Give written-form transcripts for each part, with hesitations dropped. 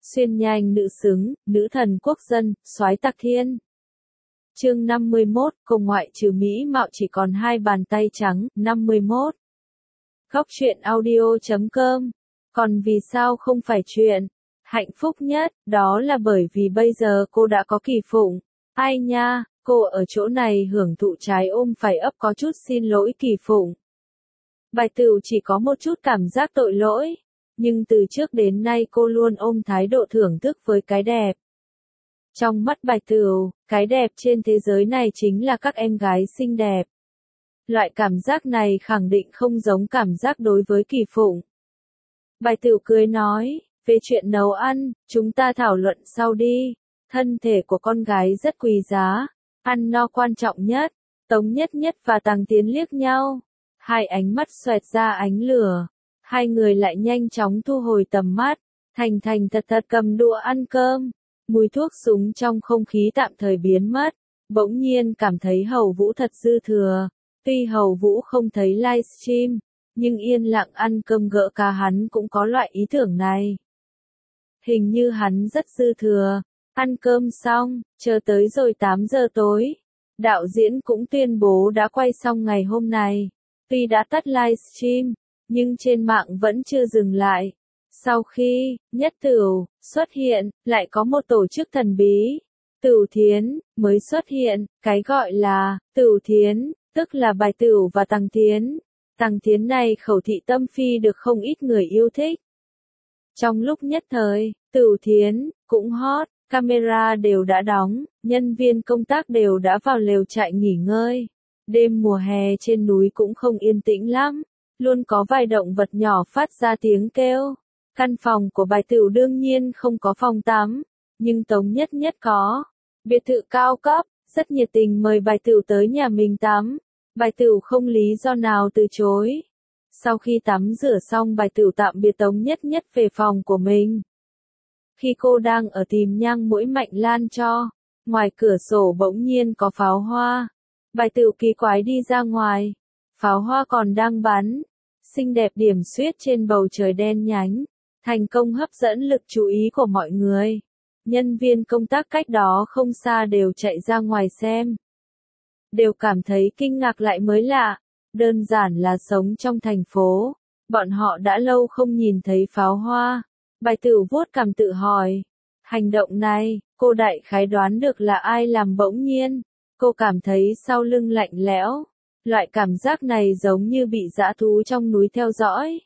Xuyên nhanh nữ xứng, nữ thần quốc dân, soái tạc thiên. Chương 51, cô ngoại trừ mỹ mạo chỉ còn hai bàn tay trắng, 51. Góc truyện audio.com. Còn vì sao không phải chuyện hạnh phúc nhất, đó là bởi vì bây giờ cô đã có Kỳ Phụng. Ai nha, cô ở chỗ này hưởng thụ trái ôm phải ấp có chút xin lỗi Kỳ Phụng. Bài Tửu chỉ có một chút cảm giác tội lỗi, nhưng từ trước đến nay cô luôn ôm thái độ thưởng thức với cái đẹp. Trong mắt Bài Tửu, cái đẹp trên thế giới này chính là các em gái xinh đẹp. Loại cảm giác này khẳng định không giống cảm giác đối với Kỳ Phụng. Bài Tửu cười nói, về chuyện nấu ăn, chúng ta thảo luận sau đi. Thân thể của con gái rất quý giá, ăn no quan trọng nhất. Tống Nhất Nhất và Tằng Tiến liếc nhau, hai ánh mắt xoẹt ra ánh lửa. Hai người lại nhanh chóng thu hồi tầm mắt, thành thành thật thật cầm đũa ăn cơm. Mùi thuốc súng trong không khí tạm thời biến mất, bỗng nhiên cảm thấy Hầu Vũ thật dư thừa. Tuy Hầu Vũ không thấy livestream, nhưng yên lặng ăn cơm gỡ cá hắn cũng có loại ý tưởng này. Hình như hắn rất dư thừa. Ăn cơm xong, chờ tới rồi 8 giờ tối. Đạo diễn cũng tuyên bố đã quay xong ngày hôm này. Tuy đã tắt livestream, nhưng trên mạng vẫn chưa dừng lại. Sau khi Nhất Tửu xuất hiện, lại có một tổ chức thần bí, Tửu Thiến, mới xuất hiện. Cái gọi là Tửu Thiến, tức là Bài Tửu và Tằng Thiến. Tằng Thiến này khẩu thị tâm phi được không ít người yêu thích. Trong lúc nhất thời, Tửu Thiến cũng hot, camera đều đã đóng, nhân viên công tác đều đã vào lều trại nghỉ ngơi. Đêm mùa hè trên núi cũng không yên tĩnh lắm, luôn có vài động vật nhỏ phát ra tiếng kêu. Căn phòng của Bài Tửu đương nhiên không có phòng tắm, nhưng Tống Nhất Nhất có. Biệt thự cao cấp, rất nhiệt tình mời Bài Tửu tới nhà mình tắm. Bài Tửu không lý do nào từ chối. Sau khi tắm rửa xong, Bài Tửu tạm biệt Tống Nhất Nhất về phòng của mình. Khi cô đang ở tìm nhang mũi Mạnh Lan cho, ngoài cửa sổ bỗng nhiên có pháo hoa. Bài Tửu kỳ quái đi ra ngoài, pháo hoa còn đang bắn, xinh đẹp điểm xuyết trên bầu trời đen nhánh, thành công hấp dẫn lực chú ý của mọi người. Nhân viên công tác cách đó không xa đều chạy ra ngoài xem. Đều cảm thấy kinh ngạc lại mới lạ, đơn giản là sống trong thành phố, bọn họ đã lâu không nhìn thấy pháo hoa. Bài Tửu vuốt cằm tự hỏi, hành động này, cô đại khái đoán được là ai làm bỗng nhiên. Cô cảm thấy sau lưng lạnh lẽo, loại cảm giác này giống như bị dã thú trong núi theo dõi.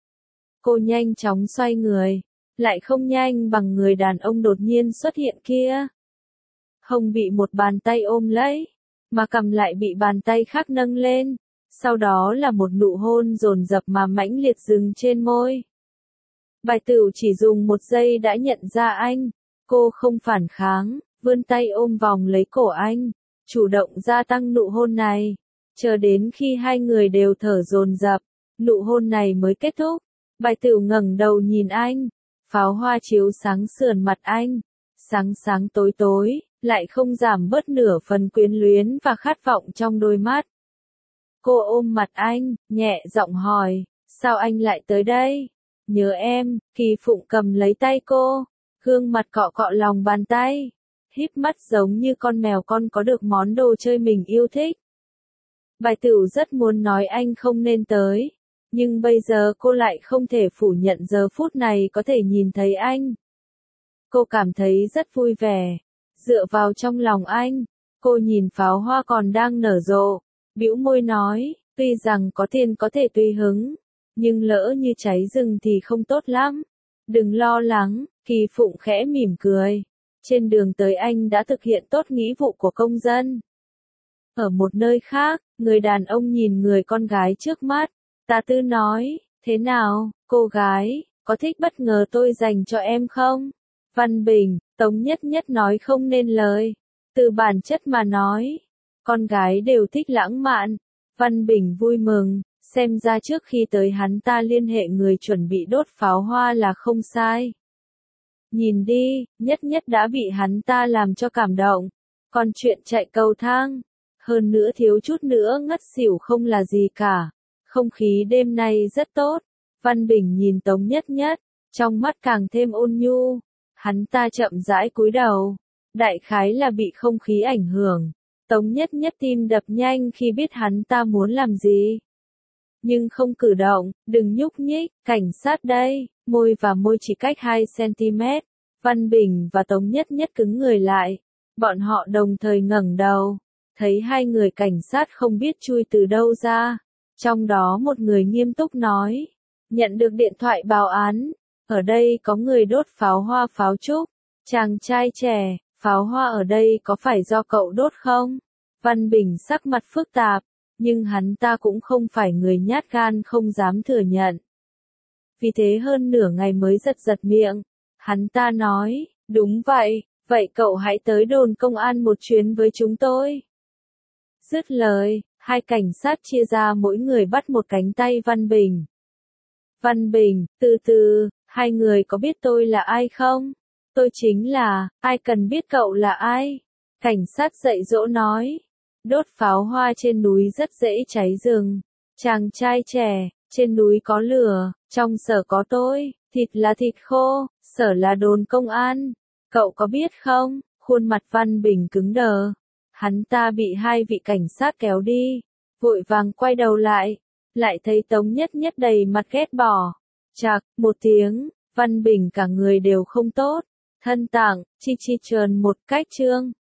Cô nhanh chóng xoay người, lại không nhanh bằng người đàn ông đột nhiên xuất hiện kia. Hông bị một bàn tay ôm lấy, mà cầm lại bị bàn tay khác nâng lên, sau đó là một nụ hôn dồn dập mà mãnh liệt dừng trên môi. Bài Tửu chỉ dùng một giây đã nhận ra anh, cô không phản kháng, vươn tay ôm vòng lấy cổ anh, chủ động gia tăng nụ hôn này, chờ đến khi hai người đều thở dồn dập, nụ hôn này mới kết thúc. Bài Tửu ngẩng đầu nhìn anh, pháo hoa chiếu sáng sườn mặt anh, sáng sáng tối tối, lại không giảm bớt nửa phần quyến luyến và khát vọng trong đôi mắt. Cô ôm mặt anh, nhẹ giọng hỏi, sao anh lại tới đây? Nhớ em. Kỳ Phụng cầm lấy tay cô, gương mặt cọ cọ lòng bàn tay, híp mắt giống như con mèo con có được món đồ chơi mình yêu thích. Bài Tửu rất muốn nói anh không nên tới, nhưng bây giờ cô lại không thể phủ nhận giờ phút này có thể nhìn thấy anh. Cô cảm thấy rất vui vẻ, dựa vào trong lòng anh, cô nhìn pháo hoa còn đang nở rộ, bĩu môi nói, tuy rằng có tiền có thể tùy hứng, nhưng lỡ như cháy rừng thì không tốt lắm. Đừng lo lắng, Kỳ Phụng khẽ mỉm cười. Trên đường tới anh đã thực hiện tốt nghĩa vụ của công dân. Ở một nơi khác, người đàn ông nhìn người con gái trước mắt, tà tư nói, thế nào, cô gái, có thích bất ngờ tôi dành cho em không? Văn Bình, Tống Nhất Nhất nói không nên lời. Từ bản chất mà nói, con gái đều thích lãng mạn. Văn Bình vui mừng, xem ra trước khi tới hắn ta liên hệ người chuẩn bị đốt pháo hoa là không sai. Nhìn đi, Nhất Nhất đã bị hắn ta làm cho cảm động. Còn chuyện chạy cầu thang, hơn nữa thiếu chút nữa ngất xỉu không là gì cả. Không khí đêm nay rất tốt. Văn Bình nhìn Tống Nhất Nhất, trong mắt càng thêm ôn nhu. Hắn ta chậm rãi cúi đầu. Đại khái là bị không khí ảnh hưởng. Tống Nhất Nhất tim đập nhanh khi biết hắn ta muốn làm gì. Nhưng không cử động, đừng nhúc nhích, cảnh sát đây, môi và môi chỉ cách 2 cm. Văn Bình và Tống Nhất Nhất cứng người lại. Bọn họ đồng thời ngẩng đầu. Thấy hai người cảnh sát không biết chui từ đâu ra. Trong đó một người nghiêm túc nói. Nhận được điện thoại báo án. Ở đây có người đốt pháo hoa pháo trúc. Chàng trai trẻ, pháo hoa ở đây có phải do cậu đốt không? Văn Bình sắc mặt phức tạp. Nhưng hắn ta cũng không phải người nhát gan không dám thừa nhận. Vì thế hơn nửa ngày mới giật giật miệng. Hắn ta nói, đúng vậy, vậy cậu hãy tới đồn công an một chuyến với chúng tôi. Dứt lời, hai cảnh sát chia ra mỗi người bắt một cánh tay Văn Bình. Văn Bình, từ từ, hai người có biết tôi là ai không? Tôi chính là, ai cần biết cậu là ai? Cảnh sát dạy dỗ nói. Đốt pháo hoa trên núi rất dễ cháy rừng. Chàng trai trẻ, trên núi có lửa, trong sở có tôi, thịt là thịt khô, sở là đồn công an. Cậu có biết không? Khuôn mặt Văn Bình cứng đờ. Hắn ta bị hai vị cảnh sát kéo đi. Vội vàng quay đầu lại. Lại thấy Tống Nhất Nhất đầy mặt ghét bỏ. Chạc, một tiếng, Văn Bình cả người đều không tốt. Thân tạng, chi chi trườn một cách trương.